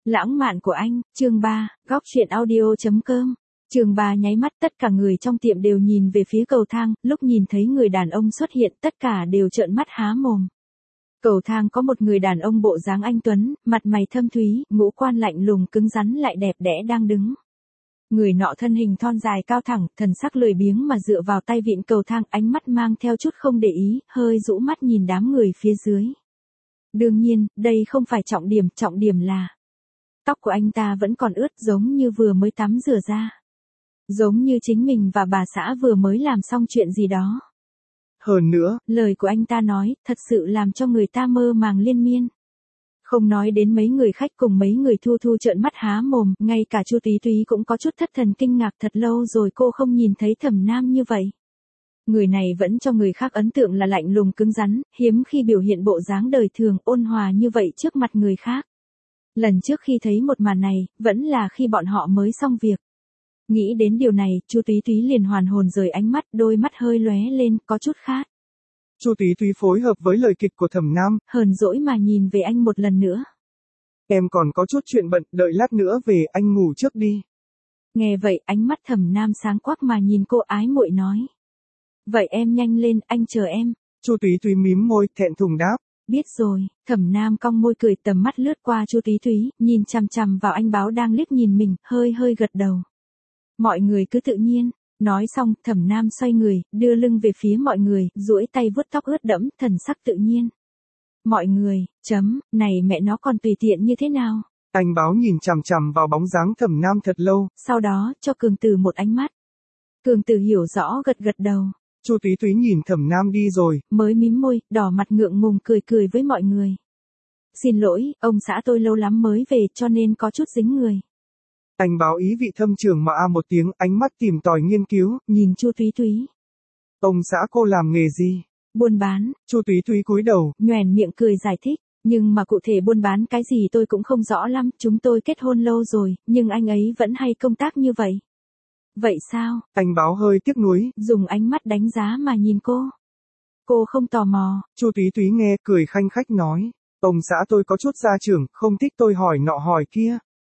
Lãng mạn của anh, chương 3, góc truyện audio.com. Chương 3 nháy mắt tất cả người trong tiệm đều nhìn về phía cầu thang, lúc nhìn thấy người đàn ông xuất hiện tất cả đều trợn mắt há mồm. Cầu thang có một người đàn ông bộ dáng anh tuấn, mặt mày thâm thúy, ngũ quan lạnh lùng cứng rắn lại đẹp đẽ đang đứng. Người nọ thân hình thon dài cao thẳng, thần sắc lười biếng mà dựa vào tay vịn cầu thang, ánh mắt mang theo chút không để ý, hơi rũ mắt nhìn đám người phía dưới. Đương nhiên, đây không phải trọng điểm là tóc của anh ta vẫn còn ướt giống như vừa mới tắm rửa ra. Giống như chính mình và bà xã vừa mới làm xong chuyện gì đó. Hơn nữa, lời của anh ta nói, thật sự làm cho người ta mơ màng liên miên. Không nói đến mấy người khách cùng mấy người Thu trợn mắt há mồm, ngay cả Chu Tí Túy cũng có chút thất thần kinh ngạc, thật lâu rồi cô không nhìn thấy Thẩm Nam như vậy. Người này vẫn cho người khác ấn tượng là lạnh lùng cứng rắn, hiếm khi biểu hiện bộ dáng đời thường ôn hòa như vậy trước mặt người khác. Lần trước khi thấy một màn này, vẫn là khi bọn họ mới xong việc. Nghĩ đến điều này, Chu Tí Túy liền hoàn hồn rời ánh mắt, đôi mắt hơi lóe lên, có chút khác. Chu Tí Túy phối hợp với lời kịch của Thẩm Nam, hờn dỗi mà nhìn về anh một lần nữa. Em còn có chút chuyện bận, đợi lát nữa về, anh ngủ trước đi. Nghe vậy, ánh mắt Thẩm Nam sáng quắc mà nhìn cô ái muội nói. Vậy em nhanh lên, anh chờ em. Chu Tí Túy mím môi, thẹn thùng đáp. Biết rồi, Thẩm Nam cong môi cười, tầm mắt lướt qua Chu Tí Túy, nhìn chằm chằm vào anh báo đang liếc nhìn mình, hơi gật đầu. Mọi người cứ tự nhiên. Nói xong, Thẩm Nam xoay người, đưa lưng về phía mọi người, duỗi tay vuốt tóc ướt đẫm, thần sắc tự nhiên. Mọi người, này mẹ nó còn tùy tiện như thế nào? Anh báo nhìn chằm chằm vào bóng dáng Thẩm Nam thật lâu. Sau đó, cho Cường Tử một ánh mắt. Cường Tử hiểu rõ gật đầu. Chu Tí Túy nhìn Thẩm Nam đi rồi, mới mím môi, đỏ mặt ngượng ngùng cười với mọi người. Xin lỗi, ông xã tôi lâu lắm mới về cho nên có chút dính người. Anh báo ý vị thâm trường mà một tiếng, ánh mắt tìm tòi nghiên cứu, nhìn Chu Tí Túy. Ông xã cô làm nghề gì? Buôn bán. Chu Tí Túy cúi đầu, nhoẻn miệng cười giải thích, nhưng mà cụ thể buôn bán cái gì tôi cũng không rõ lắm, chúng tôi kết hôn lâu rồi, nhưng anh ấy vẫn hay công tác như vậy. Vậy sao? Anh báo hơi tiếc nuối, dùng ánh mắt đánh giá mà nhìn cô. Cô không tò mò. Chu Tí Túy nghe, cười khanh khách nói, ông xã tôi có chút gia trưởng, không thích tôi hỏi nọ hỏi kia.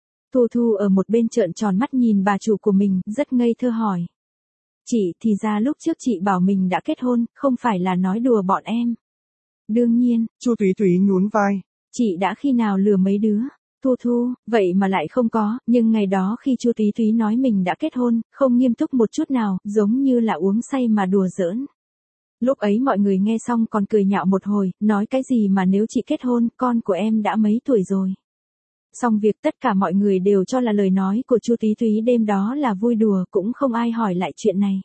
Thu ở một bên trợn tròn mắt nhìn bà chủ của mình, rất ngây thơ hỏi. Chị, thì ra lúc trước chị bảo mình đã kết hôn, không phải là nói đùa bọn em. Đương nhiên. Chu Tí Túy nhún vai. Chị đã khi nào lừa mấy đứa? Thu, vậy mà lại không có, nhưng ngày đó khi Chu Tí Túy nói mình đã kết hôn, không nghiêm túc một chút nào, giống như là uống say mà đùa giỡn. Lúc ấy mọi người nghe xong còn cười nhạo một hồi, nói cái gì mà nếu chị kết hôn, con của em đã mấy tuổi rồi. Xong việc tất cả mọi người đều cho là lời nói của Chu Tí Túy đêm đó là vui đùa, cũng không ai hỏi lại chuyện này.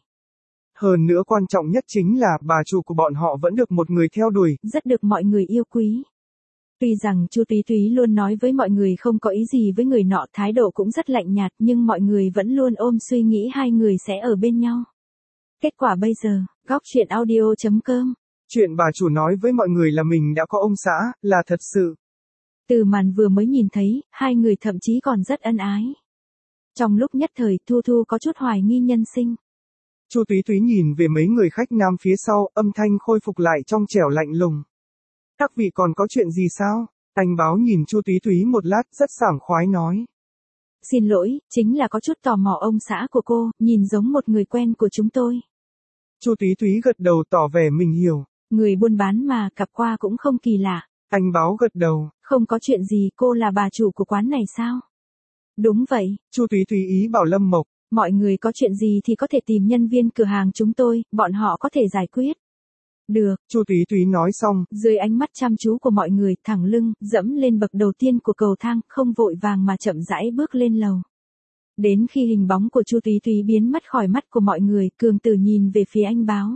Hơn nữa quan trọng nhất chính là bà chủ của bọn họ vẫn được một người theo đuổi, rất được mọi người yêu quý. Tuy rằng Chu Tí Túy luôn nói với mọi người không có ý gì với người nọ, thái độ cũng rất lạnh nhạt, nhưng mọi người vẫn luôn ôm suy nghĩ hai người sẽ ở bên nhau. Kết quả bây giờ, góc truyện audio.com. Chuyện bà chủ nói với mọi người là mình đã có ông xã, là thật sự. Từ màn vừa mới nhìn thấy, hai người thậm chí còn rất ân ái. Trong lúc nhất thời, Thu có chút hoài nghi nhân sinh. Chu Tí Túy nhìn về mấy người khách nam phía sau, âm thanh khôi phục lại trong trẻo lạnh lùng. Các vị còn có chuyện gì sao? Anh báo nhìn Chu Tí Túy một lát, rất sảng khoái nói. Xin lỗi, chính là có chút tò mò ông xã của cô, nhìn giống một người quen của chúng tôi. Chu Tí Túy gật đầu tỏ vẻ mình hiểu. Người buôn bán mà, gặp qua cũng không kỳ lạ. Anh báo gật đầu. Không có chuyện gì, cô là bà chủ của quán này sao? Đúng vậy. Chu Tí Túy ý bảo Lâm Mộc. Mọi người có chuyện gì thì có thể tìm nhân viên cửa hàng chúng tôi, bọn họ có thể giải quyết. Được. Chu Tí Túy nói xong, dưới ánh mắt chăm chú của mọi người, thẳng lưng, dẫm lên bậc đầu tiên của cầu thang, không vội vàng mà chậm rãi bước lên lầu. Đến khi hình bóng của Chu Tí Túy biến mất khỏi mắt của mọi người, Cường Tử nhìn về phía anh báo.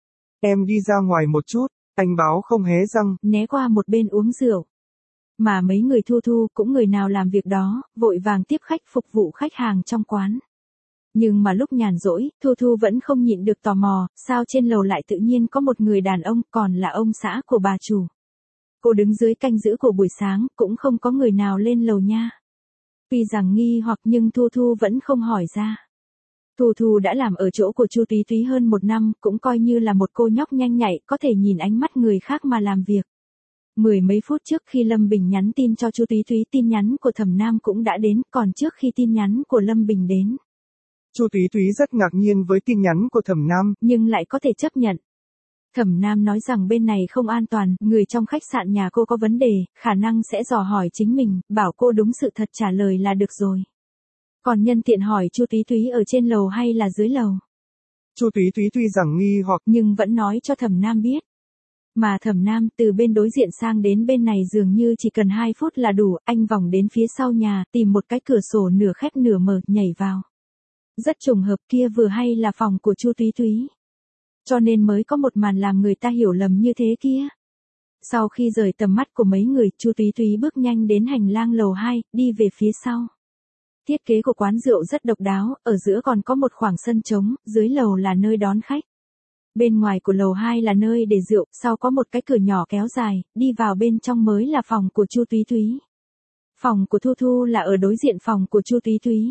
Em đi ra ngoài một chút, anh báo không hé răng, né qua một bên uống rượu. Mà mấy người Thu cũng người nào làm việc đó, vội vàng tiếp khách phục vụ khách hàng trong quán. Nhưng mà lúc nhàn rỗi, Thu vẫn không nhịn được tò mò, sao trên lầu lại tự nhiên có một người đàn ông, còn là ông xã của bà chủ. Cô đứng dưới canh giữ của buổi sáng, cũng không có người nào lên lầu nha. Tuy rằng nghi hoặc nhưng Thu vẫn không hỏi ra. Thu đã làm ở chỗ của Chu Tí Túy hơn 1 năm, cũng coi như là một cô nhóc nhanh nhạy, có thể nhìn ánh mắt người khác mà làm việc. Mười mấy phút trước khi Lâm Bình nhắn tin cho Chu Túy Túy, tin nhắn của Thẩm Nam cũng đã đến, còn trước khi tin nhắn của Lâm Bình đến. Chu Túy Túy rất ngạc nhiên với tin nhắn của Thẩm Nam, nhưng lại có thể chấp nhận. Thẩm Nam nói rằng bên này không an toàn, người trong khách sạn nhà cô có vấn đề, khả năng sẽ dò hỏi chính mình, bảo cô đúng sự thật trả lời là được rồi. Còn nhân tiện hỏi Chu Túy Túy ở trên lầu hay là dưới lầu. Chu Túy Túy tuy rằng nghi hoặc nhưng vẫn nói cho Thẩm Nam biết. Mà Thẩm Nam từ bên đối diện sang đến bên này dường như chỉ cần 2 phút là đủ, anh vòng đến phía sau nhà, tìm một cái cửa sổ nửa khép nửa mở, nhảy vào. Rất trùng hợp, kia vừa hay là phòng của Chu Túy Túy. Cho nên mới có một màn làm người ta hiểu lầm như thế kia. Sau khi rời tầm mắt của mấy người, Chu Túy Túy bước nhanh đến hành lang lầu 2, đi về phía sau. Thiết kế của quán rượu rất độc đáo, ở giữa còn có một khoảng sân trống, dưới lầu là nơi đón khách. Bên ngoài của lầu 2 là nơi để rượu, sau có một cái cửa nhỏ kéo dài, đi vào bên trong mới là phòng của Chu Túy Túy. Phòng của Thu Thu là ở đối diện phòng của Chu Túy Túy.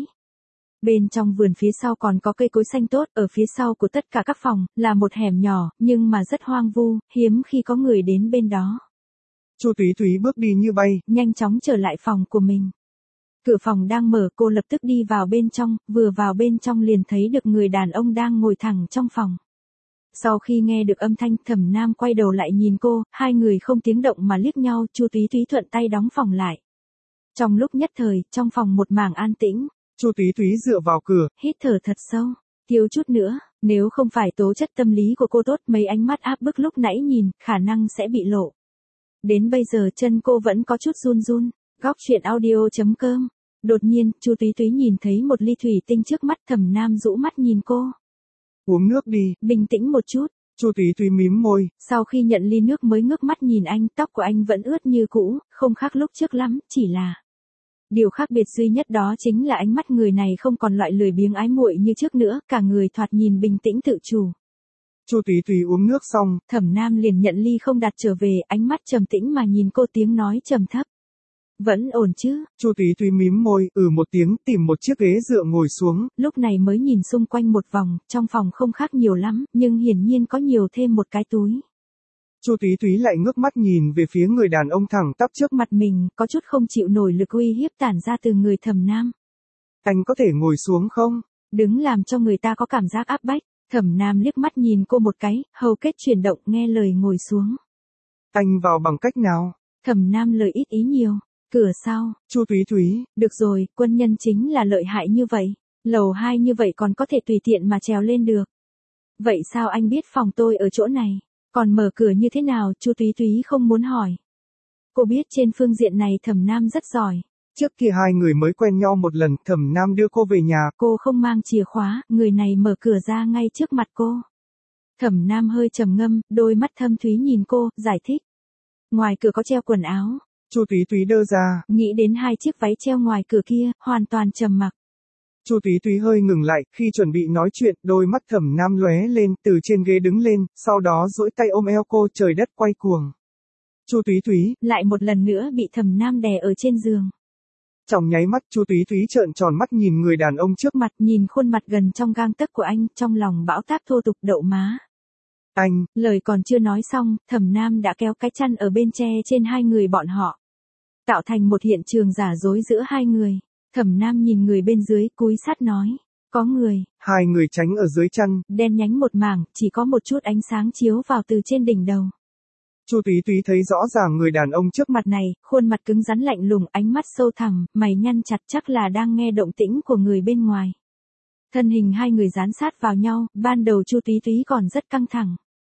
Bên trong vườn phía sau còn có cây cối xanh tốt, ở phía sau của tất cả các phòng, là một hẻm nhỏ, nhưng mà rất hoang vu, hiếm khi có người đến bên đó. Chu Túy Túy bước đi như bay, nhanh chóng trở lại phòng của mình. Cửa phòng đang mở, cô lập tức đi vào bên trong, vừa vào bên trong liền thấy được người đàn ông đang ngồi thẳng trong phòng. Sau khi nghe được âm thanh, Thẩm Nam quay đầu lại nhìn cô, hai người không tiếng động mà liếc nhau, Chu Túy Túy thuận tay đóng phòng lại. Trong lúc nhất thời, trong phòng một mảng an tĩnh. Chu Túy Túy dựa vào cửa, hít thở thật sâu, thiếu chút nữa, nếu không phải tố chất tâm lý của cô tốt, mấy ánh mắt áp bức lúc nãy nhìn, khả năng sẽ bị lộ. Đến bây giờ chân cô vẫn có chút run run. Góc truyện audio.com. Đột nhiên, Chu Túy Túy nhìn thấy một ly thủy tinh trước mắt, Thẩm Nam rũ mắt nhìn cô. Uống nước đi. Bình tĩnh một chút. Chu Túy Túy mím môi. Sau khi nhận ly nước mới ngước mắt nhìn anh, tóc của anh vẫn ướt như cũ, không khác lúc trước lắm, chỉ là điều khác biệt duy nhất đó chính là ánh mắt người này không còn loại lười biếng ái muội như trước nữa, cả người thoạt nhìn bình tĩnh tự chủ. Chu Túy Túy uống nước xong, Thẩm Nam liền nhận ly không đặt trở về, ánh mắt trầm tĩnh mà nhìn cô, tiếng nói trầm thấp. Vẫn ổn chứ? Chu Túy Túy mím môi, một tiếng, tìm một chiếc ghế dựa ngồi xuống. Lúc này mới nhìn xung quanh một vòng, trong phòng không khác nhiều lắm, nhưng hiển nhiên có nhiều thêm một cái túi. Chu Túy Túy lại ngước mắt nhìn về phía người đàn ông thẳng tắp trước mặt mình, có chút không chịu nổi lực uy hiếp tản ra từ người Thẩm Nam. Anh có thể ngồi xuống không? Đứng làm cho người ta có cảm giác áp bách. Thẩm Nam liếc mắt nhìn cô một cái, hầu kết chuyển động, nghe lời ngồi xuống. Anh vào bằng cách nào? Thẩm Nam lời ít ý nhiều. Cửa sau. Chu Túy Túy. Được rồi, quân nhân chính là lợi hại như vậy. Lầu 2 như vậy còn có thể tùy tiện mà trèo lên được. Vậy sao anh biết phòng tôi ở chỗ này? Còn mở cửa như thế nào? Chu Túy Túy không muốn hỏi. Cô biết trên phương diện này Thẩm Nam rất giỏi. Trước kia hai người mới quen nhau một lần, Thẩm Nam đưa cô về nhà. Cô không mang chìa khóa, người này mở cửa ra ngay trước mặt cô. Thẩm Nam hơi trầm ngâm, đôi mắt thâm thúy nhìn cô, giải thích. Ngoài cửa có treo quần áo. Chu Túy Túy đơ ra. Nghĩ đến 2 chiếc váy treo ngoài cửa kia, hoàn toàn trầm mặc. Chu Túy Túy hơi ngừng lại, khi chuẩn bị nói chuyện, đôi mắt Thẩm Nam lóe lên, từ trên ghế đứng lên, sau đó duỗi tay ôm eo cô, trời đất quay cuồng. Chu Túy Túy lại một lần nữa bị Thẩm Nam đè ở trên giường. Trong nháy mắt, Chu Túy Túy trợn tròn mắt nhìn người đàn ông trước mặt, nhìn khuôn mặt gần trong gang tấc của anh, trong lòng bão táp thô tục, đậu má. Anh, lời còn chưa nói xong, Thẩm Nam đã kéo cái chăn ở bên tre trên hai người bọn họ, tạo thành một hiện trường giả dối giữa hai người. Thẩm Nam nhìn người bên dưới, cúi sát nói, có người. Hai người tránh ở dưới chăn, đen nhánh một mảng, chỉ có một chút ánh sáng chiếu vào từ trên đỉnh đầu. Chu Túy Túy thấy rõ ràng người đàn ông trước mặt này, khuôn mặt cứng rắn lạnh lùng, ánh mắt sâu thẳm, mày nhăn chặt, chắc là đang nghe động tĩnh của người bên ngoài. Thân hình hai người dán sát vào nhau, ban đầu Chu Túy Túy còn rất căng thẳng.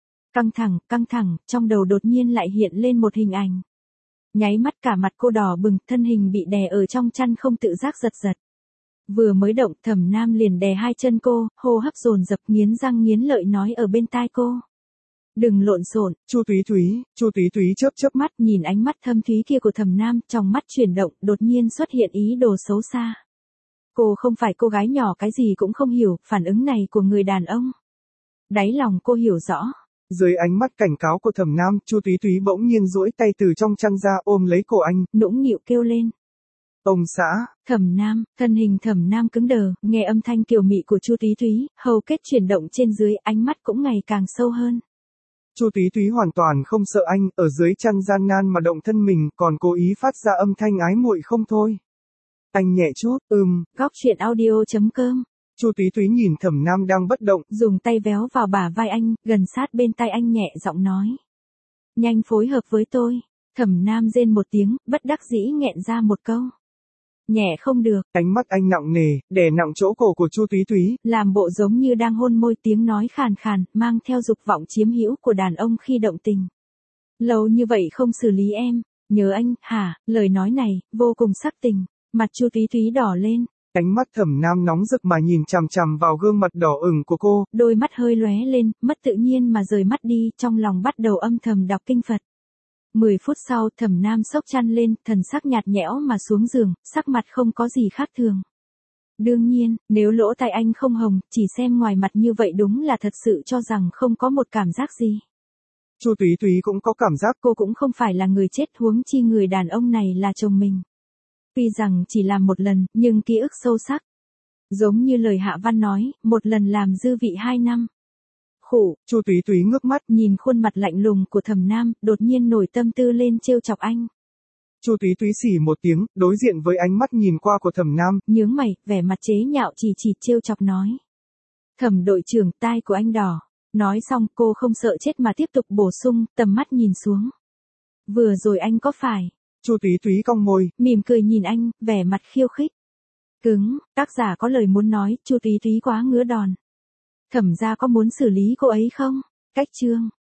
Căng thẳng, trong đầu đột nhiên lại hiện lên một hình ảnh. Nháy mắt cả mặt cô đỏ bừng, thân hình bị đè ở trong chăn không tự giác giật giật. Vừa mới động, Thẩm Nam liền đè hai chân cô, hô hấp dồn dập, nghiến răng nghiến lợi nói ở bên tai cô. Đừng lộn xộn. Chu Túy Túy chớp mắt, nhìn ánh mắt thâm thúy kia của Thẩm Nam, trong mắt chuyển động, đột nhiên xuất hiện ý đồ xấu xa. Cô không phải cô gái nhỏ, cái gì cũng không hiểu, phản ứng này của người đàn ông. Đáy lòng cô hiểu rõ. Dưới ánh mắt cảnh cáo của Thẩm Nam, Chu Túy Túy bỗng nhiên duỗi tay từ trong chăn ra, ôm lấy cổ anh, nũng nịu kêu lên. Ông xã. Thẩm Nam, thân hình Thẩm Nam cứng đờ, nghe âm thanh kiều mị của Chu Túy Túy, hầu kết chuyển động trên dưới, ánh mắt cũng ngày càng sâu hơn. Chu Túy Túy hoàn toàn không sợ anh, ở dưới chăn gian nan mà động thân mình, còn cố ý phát ra âm thanh ái muội không thôi. Anh nhẹ chút, Góc chuyện audio.com. Chu Túy Túy nhìn Thẩm Nam đang bất động, Dùng tay véo vào bả vai anh, gần sát bên tai anh nhẹ giọng nói. Nhanh phối hợp với tôi. Thẩm Nam rên một tiếng, bất đắc dĩ nghẹn ra một câu. Nhẹ không được. Ánh mắt anh nặng nề, đè nặng chỗ cổ của Chu Túy Túy. Làm bộ giống như đang hôn môi, tiếng nói khàn khàn, mang theo dục vọng chiếm hữu của đàn ông khi động tình. Lâu như vậy không xử lý em, nhớ anh, hả? Lời nói này, vô cùng sắc tình. Mặt Chu Túy Túy đỏ lên. Ánh mắt Thẩm Nam nóng rực mà nhìn chằm chằm vào gương mặt đỏ ửng của cô. Đôi mắt hơi lóe lên, mất tự nhiên mà rời mắt đi, trong lòng bắt đầu âm thầm đọc kinh Phật. 10 phút sau, Thẩm Nam xốc chăn lên, thần sắc nhạt nhẽo mà xuống giường, sắc mặt không có gì khác thường. Đương nhiên, nếu lỗ tai anh không hồng, chỉ xem ngoài mặt như vậy đúng là thật sự cho rằng không có một cảm giác gì. Chu Túy Túy cũng có cảm giác. Cô cũng không phải là người chết, huống chi người đàn ông này là chồng mình. Tuy rằng chỉ làm một lần, nhưng ký ức sâu sắc. Giống như lời Hạ Văn nói, một lần làm dư vị 2 năm. Khủ. Chu Túy Túy ngước mắt, nhìn khuôn mặt lạnh lùng của Thẩm Nam, đột nhiên nổi tâm tư lên trêu chọc anh. Chu Túy Túy xì một tiếng, đối diện với ánh mắt nhìn qua của Thẩm Nam. Nhướng mày, vẻ mặt chế nhạo chỉ trêu chọc nói. Thẩm đội trưởng, tai của anh đỏ. Nói xong cô không sợ chết mà tiếp tục bổ sung, tầm mắt nhìn xuống. Vừa rồi anh có phải? Chu Túy Túy cong môi, mỉm cười nhìn anh, vẻ mặt khiêu khích. Cứng, tác giả có lời muốn nói, Chu Túy Túy quá ngứa đòn. Thẩm gia có muốn xử lý cô ấy không? Cách chương.